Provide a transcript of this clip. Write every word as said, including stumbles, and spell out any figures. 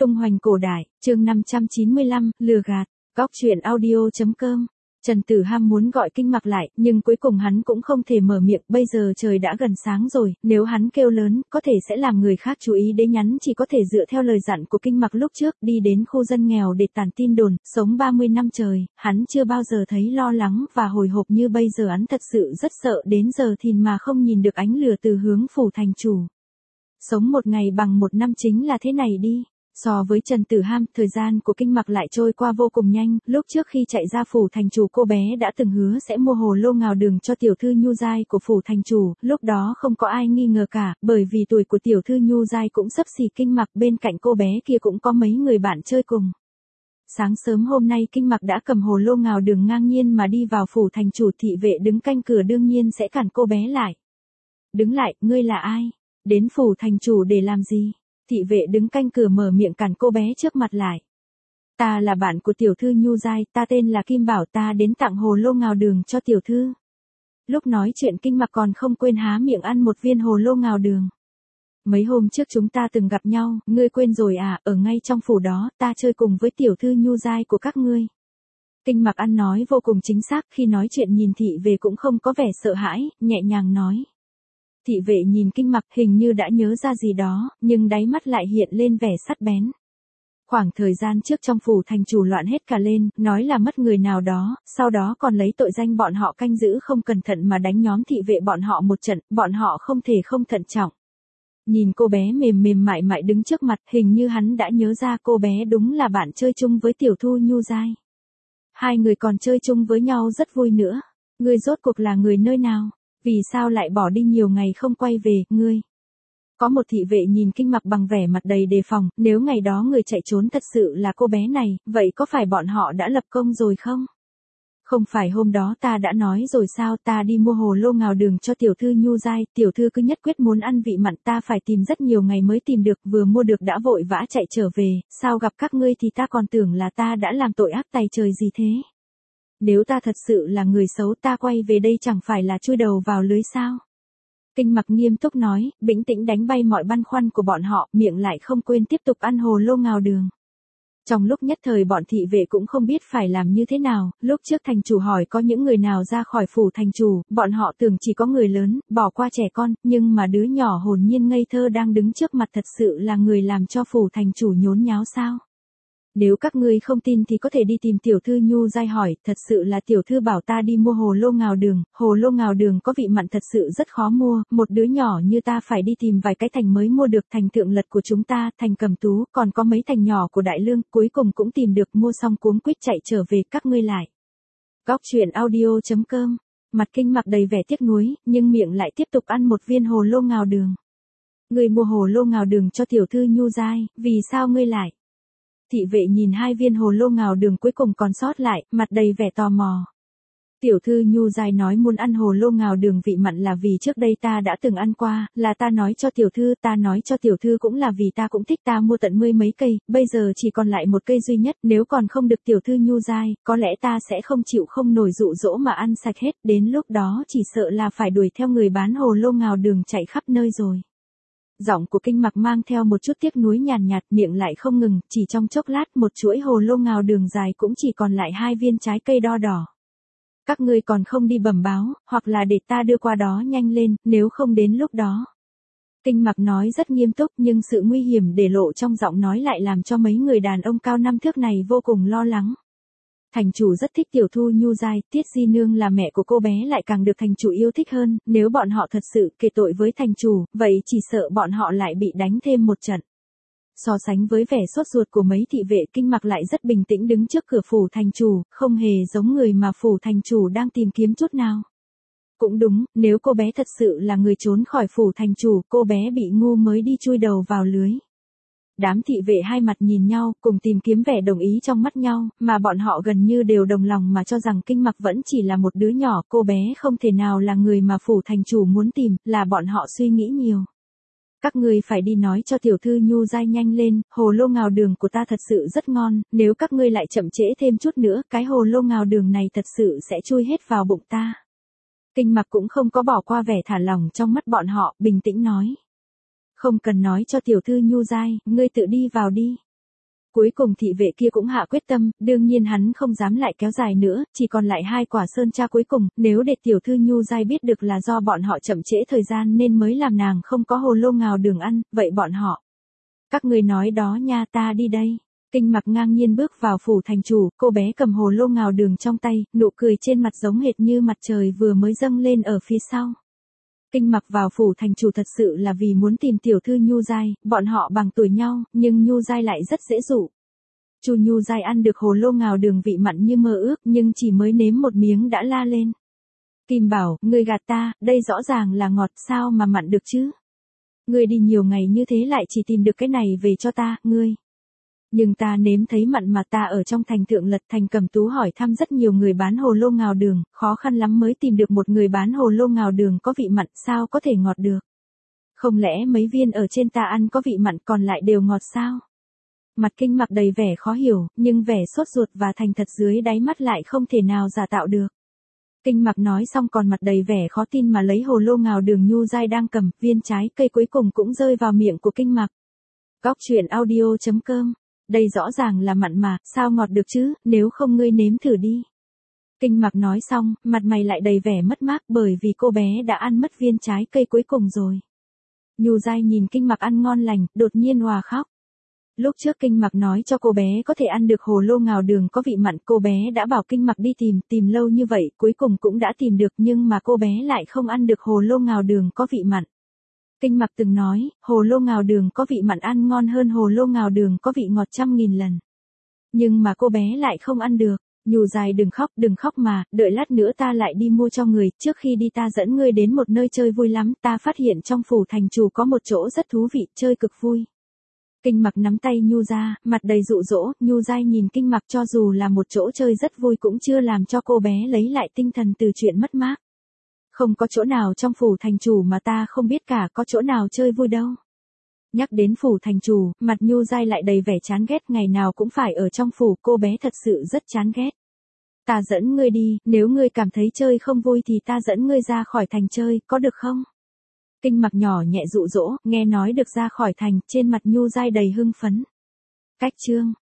Tung hoành cổ đại, chương năm trăm chín mươi lăm, lừa gạt, góc truyện audio.com. Trần Tử Ham muốn gọi Kinh Mặc lại, nhưng cuối cùng hắn cũng không thể mở miệng, bây giờ trời đã gần sáng rồi, nếu hắn kêu lớn, có thể sẽ làm người khác chú ý đến nhắn chỉ có thể dựa theo lời dặn của Kinh Mặc lúc trước, đi đến khu dân nghèo để tản tin đồn, sống ba mươi năm trời, hắn chưa bao giờ thấy lo lắng và hồi hộp như bây giờ, hắn thật sự rất sợ đến giờ thìn mà không nhìn được ánh lửa từ hướng phủ thành chủ. Sống một ngày bằng một năm chính là thế này đi. So với Trần Tử Ham, thời gian của Kinh Mặc lại trôi qua vô cùng nhanh, lúc trước khi chạy ra phủ thành chủ cô bé đã từng hứa sẽ mua hồ lô ngào đường cho tiểu thư Nhu Giai của phủ thành chủ, lúc đó không có ai nghi ngờ cả, bởi vì tuổi của tiểu thư Nhu Giai cũng xấp xỉ Kinh Mặc, bên cạnh cô bé kia cũng có mấy người bạn chơi cùng. Sáng sớm hôm nay Kinh Mặc đã cầm hồ lô ngào đường ngang nhiên mà đi vào phủ thành chủ, thị vệ đứng canh cửa đương nhiên sẽ cản cô bé lại. Đứng lại, ngươi là ai? Đến phủ thành chủ để làm gì? Thị vệ đứng canh cửa mở miệng cản cô bé trước mặt lại. Ta là bạn của tiểu thư Nhu Giai, ta tên là Kim Bảo, ta đến tặng hồ lô ngào đường cho tiểu thư. Lúc nói chuyện Kinh Mặc còn không quên há miệng ăn một viên hồ lô ngào đường. Mấy hôm trước chúng ta từng gặp nhau, ngươi quên rồi à, ở ngay trong phủ đó, ta chơi cùng với tiểu thư Nhu Giai của các ngươi. Kinh Mặc ăn nói vô cùng chính xác, khi nói chuyện nhìn thị vệ cũng không có vẻ sợ hãi, nhẹ nhàng nói. Thị vệ nhìn Kinh Mặc hình như đã nhớ ra gì đó, nhưng đáy mắt lại hiện lên vẻ sắc bén. Khoảng thời gian trước trong phủ thành chủ loạn hết cả lên, nói là mất người nào đó, sau đó còn lấy tội danh bọn họ canh giữ không cẩn thận mà đánh nhóm thị vệ bọn họ một trận, bọn họ không thể không thận trọng. Nhìn cô bé mềm mềm mại mại đứng trước mặt, hình như hắn đã nhớ ra cô bé đúng là bạn chơi chung với tiểu thư Nhu Giai. Hai người còn chơi chung với nhau rất vui nữa. Ngươi rốt cuộc là người nơi nào? Vì sao lại bỏ đi nhiều ngày không quay về, ngươi? Có một thị vệ nhìn Kinh Mặc bằng vẻ mặt đầy đề phòng, nếu ngày đó người chạy trốn thật sự là cô bé này, vậy có phải bọn họ đã lập công rồi không? Không phải hôm đó ta đã nói rồi sao, ta đi mua hồ lô ngào đường cho tiểu thư Nhu Giai, tiểu thư cứ nhất quyết muốn ăn vị mặn, ta phải tìm rất nhiều ngày mới tìm được, vừa mua được đã vội vã chạy trở về, sao gặp các ngươi thì ta còn tưởng là ta đã làm tội ác tày trời gì thế? Nếu ta thật sự là người xấu, ta quay về đây chẳng phải là chui đầu vào lưới sao? Kinh Mặc nghiêm túc nói, bình tĩnh đánh bay mọi băn khoăn của bọn họ, miệng lại không quên tiếp tục ăn hồ lô ngào đường. Trong lúc nhất thời bọn thị vệ cũng không biết phải làm như thế nào, lúc trước thành chủ hỏi có những người nào ra khỏi phủ thành chủ, bọn họ tưởng chỉ có người lớn, bỏ qua trẻ con, nhưng mà đứa nhỏ hồn nhiên ngây thơ đang đứng trước mặt thật sự là người làm cho phủ thành chủ nhốn nháo sao? Nếu các ngươi không tin thì có thể đi tìm tiểu thư Nhu Giai hỏi, thật sự là tiểu thư bảo ta đi mua hồ lô ngào đường, hồ lô ngào đường có vị mặn thật sự rất khó mua, một đứa nhỏ như ta phải đi tìm vài cái thành mới mua được, thành Thượng Lật của chúng ta, thành Cầm Tú, còn có mấy thành nhỏ của Đại Lương, cuối cùng cũng tìm được, mua xong cuống quýt chạy trở về, các ngươi lại. Góc truyện audio.com, mặt Kinh Mặc đầy vẻ tiếc nuối, nhưng miệng lại tiếp tục ăn một viên hồ lô ngào đường. Ngươi mua hồ lô ngào đường cho tiểu thư Nhu Giai, vì sao ngươi lại? Thị vệ nhìn hai viên hồ lô ngào đường cuối cùng còn sót lại, mặt đầy vẻ tò mò. Tiểu thư Nhu Giai nói muốn ăn hồ lô ngào đường vị mặn là vì trước đây ta đã từng ăn qua, là ta nói cho tiểu thư, ta nói cho tiểu thư cũng là vì ta cũng thích, ta mua tận mươi mấy cây, bây giờ chỉ còn lại một cây duy nhất, nếu còn không được tiểu thư Nhu Giai, có lẽ ta sẽ không chịu không nổi dụ dỗ mà ăn sạch hết, đến lúc đó chỉ sợ là phải đuổi theo người bán hồ lô ngào đường chạy khắp nơi rồi. Giọng của Kinh Mặc mang theo một chút tiếc nuối nhàn nhạt, miệng lại không ngừng, chỉ trong chốc lát một chuỗi hồ lô ngào đường dài cũng chỉ còn lại hai viên trái cây đo đỏ. Các ngươi còn không đi bẩm báo, hoặc là để ta đưa qua đó nhanh lên, nếu không đến lúc đó. Kinh Mặc nói rất nghiêm túc, nhưng sự nguy hiểm để lộ trong giọng nói lại làm cho mấy người đàn ông cao năm thước này vô cùng lo lắng. Thành chủ rất thích tiểu thư Nhu Giai, Tiết Di Nương là mẹ của cô bé lại càng được thành chủ yêu thích hơn, nếu bọn họ thật sự kề tội với thành chủ, vậy chỉ sợ bọn họ lại bị đánh thêm một trận. So sánh với vẻ sốt ruột của mấy thị vệ, Kinh Mặc lại rất bình tĩnh đứng trước cửa phủ thành chủ, không hề giống người mà phủ thành chủ đang tìm kiếm chút nào. Cũng đúng, nếu cô bé thật sự là người trốn khỏi phủ thành chủ, cô bé bị ngu mới đi chui đầu vào lưới. Đám thị vệ hai mặt nhìn nhau, cùng tìm kiếm vẻ đồng ý trong mắt nhau, mà bọn họ gần như đều đồng lòng mà cho rằng Kinh Mặc vẫn chỉ là một đứa nhỏ, cô bé không thể nào là người mà phủ thành chủ muốn tìm, là bọn họ suy nghĩ nhiều. Các ngươi phải đi nói cho tiểu thư Nhu Giai nhanh lên, hồ lô ngào đường của ta thật sự rất ngon, nếu các ngươi lại chậm trễ thêm chút nữa, cái hồ lô ngào đường này thật sự sẽ chui hết vào bụng ta. Kinh Mặc cũng không có bỏ qua vẻ thả lỏng trong mắt bọn họ, bình tĩnh nói. Không cần nói cho tiểu thư Nhu Giai, ngươi tự đi vào đi. Cuối cùng thị vệ kia cũng hạ quyết tâm, đương nhiên hắn không dám lại kéo dài nữa, chỉ còn lại hai quả sơn tra cuối cùng, nếu để tiểu thư Nhu Giai biết được là do bọn họ chậm trễ thời gian nên mới làm nàng không có hồ lô ngào đường ăn, vậy bọn họ. Các người nói đó nha, ta đi đây. Kinh Mặc ngang nhiên bước vào phủ thành chủ, cô bé cầm hồ lô ngào đường trong tay, nụ cười trên mặt giống hệt như mặt trời vừa mới dâng lên ở phía sau. Kinh Mặc vào phủ thành chủ thật sự là vì muốn tìm tiểu thư Nhu Giai, bọn họ bằng tuổi nhau, nhưng Nhu Giai lại rất dễ dụ. Chu Nhu Giai ăn được hồ lô ngào đường vị mặn như mơ ước, nhưng chỉ mới nếm một miếng đã la lên. Kim bảo, ngươi gạt ta, đây rõ ràng là ngọt, sao mà mặn được chứ? Ngươi đi nhiều ngày như thế lại chỉ tìm được cái này về cho ta, ngươi. Nhưng ta nếm thấy mặn mà, ta ở trong thành Thượng Lật Thành Cẩm Tú hỏi thăm rất nhiều người bán hồ lô ngào đường, khó khăn lắm mới tìm được một người bán hồ lô ngào đường có vị mặn, sao có thể ngọt được? Không lẽ mấy viên ở trên ta ăn có vị mặn còn lại đều ngọt sao? Mặt Kinh Mặc đầy vẻ khó hiểu, nhưng vẻ sốt ruột và thành thật dưới đáy mắt lại không thể nào giả tạo được. Kinh Mặc nói xong còn mặt đầy vẻ khó tin mà lấy hồ lô ngào đường Nhu Giai đang cầm, viên trái cây cuối cùng cũng rơi vào miệng của Kinh Mặc. Góc truyện audio chấm com. Đây rõ ràng là mặn mà, sao ngọt được chứ, nếu không ngươi nếm thử đi. Kinh Mặc nói xong, mặt mày lại đầy vẻ mất mát bởi vì cô bé đã ăn mất viên trái cây cuối cùng rồi. Nhu Giai nhìn Kinh Mặc ăn ngon lành, đột nhiên òa khóc. Lúc trước Kinh Mặc nói cho cô bé có thể ăn được hồ lô ngào đường có vị mặn, cô bé đã bảo Kinh Mặc đi tìm, tìm lâu như vậy, cuối cùng cũng đã tìm được, nhưng mà cô bé lại không ăn được hồ lô ngào đường có vị mặn. Kinh Mặc từng nói, hồ lô ngào đường có vị mặn ăn ngon hơn hồ lô ngào đường có vị ngọt trăm nghìn lần. Nhưng mà cô bé lại không ăn được. Nhu Giai đừng khóc, đừng khóc mà, đợi lát nữa ta lại đi mua cho người, trước khi đi ta dẫn ngươi đến một nơi chơi vui lắm, ta phát hiện trong phủ thành chủ có một chỗ rất thú vị, chơi cực vui. Kinh Mặc nắm tay Nhu ra, mặt đầy dụ dỗ, Nhu Giai nhìn Kinh Mặc cho dù là một chỗ chơi rất vui cũng chưa làm cho cô bé lấy lại tinh thần từ chuyện mất mát. Không có chỗ nào trong phủ thành chủ mà ta không biết cả, có chỗ nào chơi vui đâu. Nhắc đến phủ thành chủ, mặt Nhu Giai lại đầy vẻ chán ghét, ngày nào cũng phải ở trong phủ, cô bé thật sự rất chán ghét. Ta dẫn ngươi đi, nếu ngươi cảm thấy chơi không vui thì ta dẫn ngươi ra khỏi thành chơi, có được không? Kinh Mặc nhỏ nhẹ dụ dỗ, nghe nói được ra khỏi thành, trên mặt Nhu Giai đầy hưng phấn. Cách chương